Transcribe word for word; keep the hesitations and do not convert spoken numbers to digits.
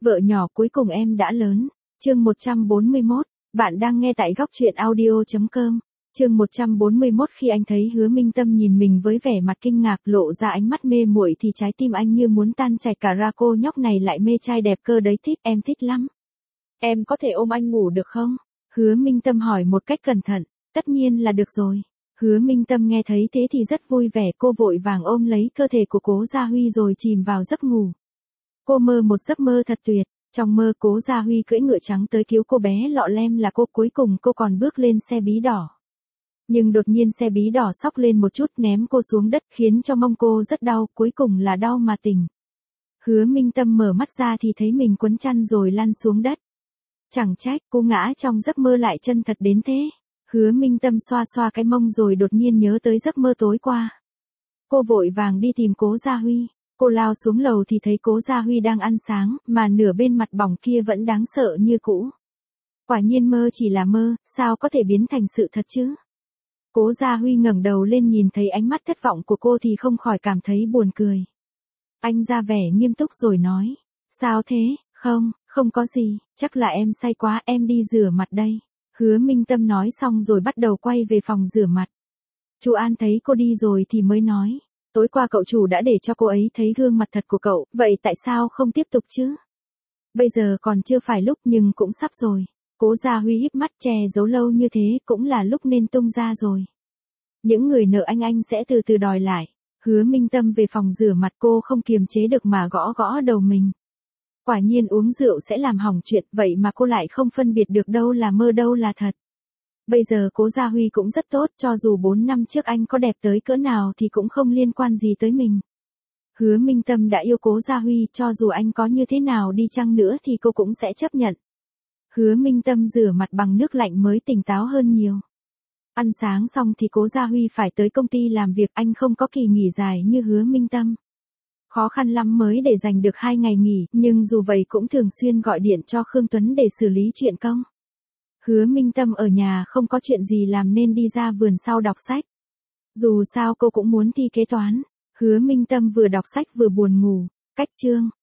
Vợ nhỏ cuối cùng em đã lớn. Chương một trăm bốn mươi mốt, bạn đang nghe tại góc truyện audio chấm com. Chương một trăm bốn mươi mốt khi anh thấy Hứa Minh Tâm nhìn mình với vẻ mặt kinh ngạc lộ ra ánh mắt mê muội thì trái tim anh như muốn tan chảy cả ra, cô nhóc này lại mê trai đẹp cơ đấy, thích, em thích lắm. Em có thể ôm anh ngủ được không? Hứa Minh Tâm hỏi một cách cẩn thận. Tất nhiên là được rồi. Hứa Minh Tâm nghe thấy thế thì rất vui vẻ, cô vội vàng ôm lấy cơ thể của Cố Gia Huy rồi chìm vào giấc ngủ. Cô mơ một giấc mơ thật tuyệt. Trong mơ Cố Gia Huy cưỡi ngựa trắng tới cứu cô bé lọ lem là cô, cuối cùng cô còn bước lên xe bí đỏ. Nhưng đột nhiên xe bí đỏ xóc lên một chút ném cô xuống đất khiến cho mông cô rất đau, cuối cùng là đau mà tỉnh. Hứa Minh Tâm mở mắt ra thì thấy mình quấn chăn rồi lăn xuống đất. Chẳng trách cô ngã trong giấc mơ lại chân thật đến thế. Hứa Minh Tâm xoa xoa cái mông rồi đột nhiên nhớ tới giấc mơ tối qua. Cô vội vàng đi tìm Cố Gia Huy. Cô lao xuống lầu thì thấy Cố Gia Huy đang ăn sáng, mà nửa bên mặt bỏng kia vẫn đáng sợ như cũ. Quả nhiên mơ chỉ là mơ, sao có thể biến thành sự thật chứ? Cố Gia Huy ngẩng đầu lên nhìn thấy ánh mắt thất vọng của cô thì không khỏi cảm thấy buồn cười. Anh ra vẻ nghiêm túc rồi nói. Sao thế? Không, không có gì, chắc là em say quá, em đi rửa mặt đây. Hứa Minh Tâm nói xong rồi bắt đầu quay về phòng rửa mặt. Chu An thấy cô đi rồi thì mới nói. Tối qua cậu chủ đã để cho cô ấy thấy gương mặt thật của cậu, vậy tại sao không tiếp tục chứ? Bây giờ còn chưa phải lúc nhưng cũng sắp rồi. Cố Gia Huy híp mắt, che giấu lâu như thế cũng là lúc nên tung ra rồi. Những người nợ anh anh sẽ từ từ đòi lại. Hứa Minh Tâm về phòng rửa mặt, cô không kiềm chế được mà gõ gõ đầu mình. Quả nhiên uống rượu sẽ làm hỏng chuyện, vậy mà cô lại không phân biệt được đâu là mơ đâu là thật. Bây giờ Cố Gia Huy cũng rất tốt, cho dù bốn năm trước anh có đẹp tới cỡ nào thì cũng không liên quan gì tới mình. Hứa Minh Tâm đã yêu Cố Gia Huy, cho dù anh có như thế nào đi chăng nữa thì cô cũng sẽ chấp nhận. Hứa Minh Tâm rửa mặt bằng nước lạnh mới tỉnh táo hơn nhiều. Ăn sáng xong thì Cố Gia Huy phải tới công ty làm việc, anh không có kỳ nghỉ dài như Hứa Minh Tâm. Khó khăn lắm mới để dành được hai ngày nghỉ, nhưng dù vậy cũng thường xuyên gọi điện cho Khương Tuấn để xử lý chuyện công. Hứa Minh Tâm ở nhà không có chuyện gì làm nên đi ra vườn sau đọc sách. Dù sao cô cũng muốn thi kế toán. Hứa Minh Tâm vừa đọc sách vừa buồn ngủ. Cách chương.